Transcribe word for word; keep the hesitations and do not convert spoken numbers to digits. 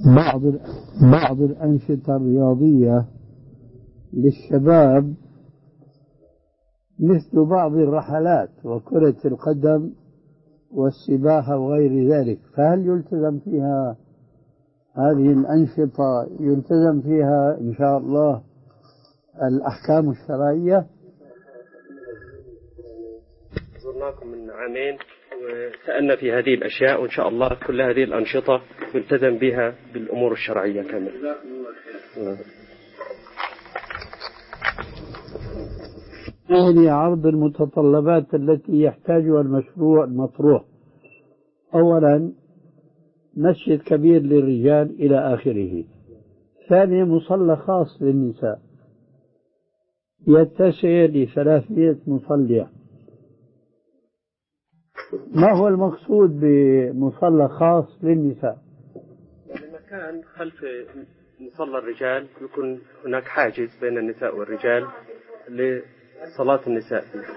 بعض بعض الأنشطة الرياضية للشباب مثل بعض الرحلات وكرة القدم والسباحة وغير ذلك، فهل يلتزم فيها هذه الأنشطة يلتزم فيها إن شاء الله الأحكام الشرعية؟ زرناكم من عامين وسألنا في هذه الأشياء، وإن شاء الله كل هذه الأنشطة يلتزم بها بالأمور الشرعية كاملة. هذه عرض المتطلبات التي يحتاجها المشروع المطروح. أولا مسجد كبير للرجال إلى آخره. ثانيا مصلى خاص للنساء يتسع لثلاثمائة مصلية. ما هو المقصود بمصلى خاص للنساء؟ المكان خلف مصلى الرجال يكون هناك حاجز بين النساء والرجال لصلاة النساء فيه.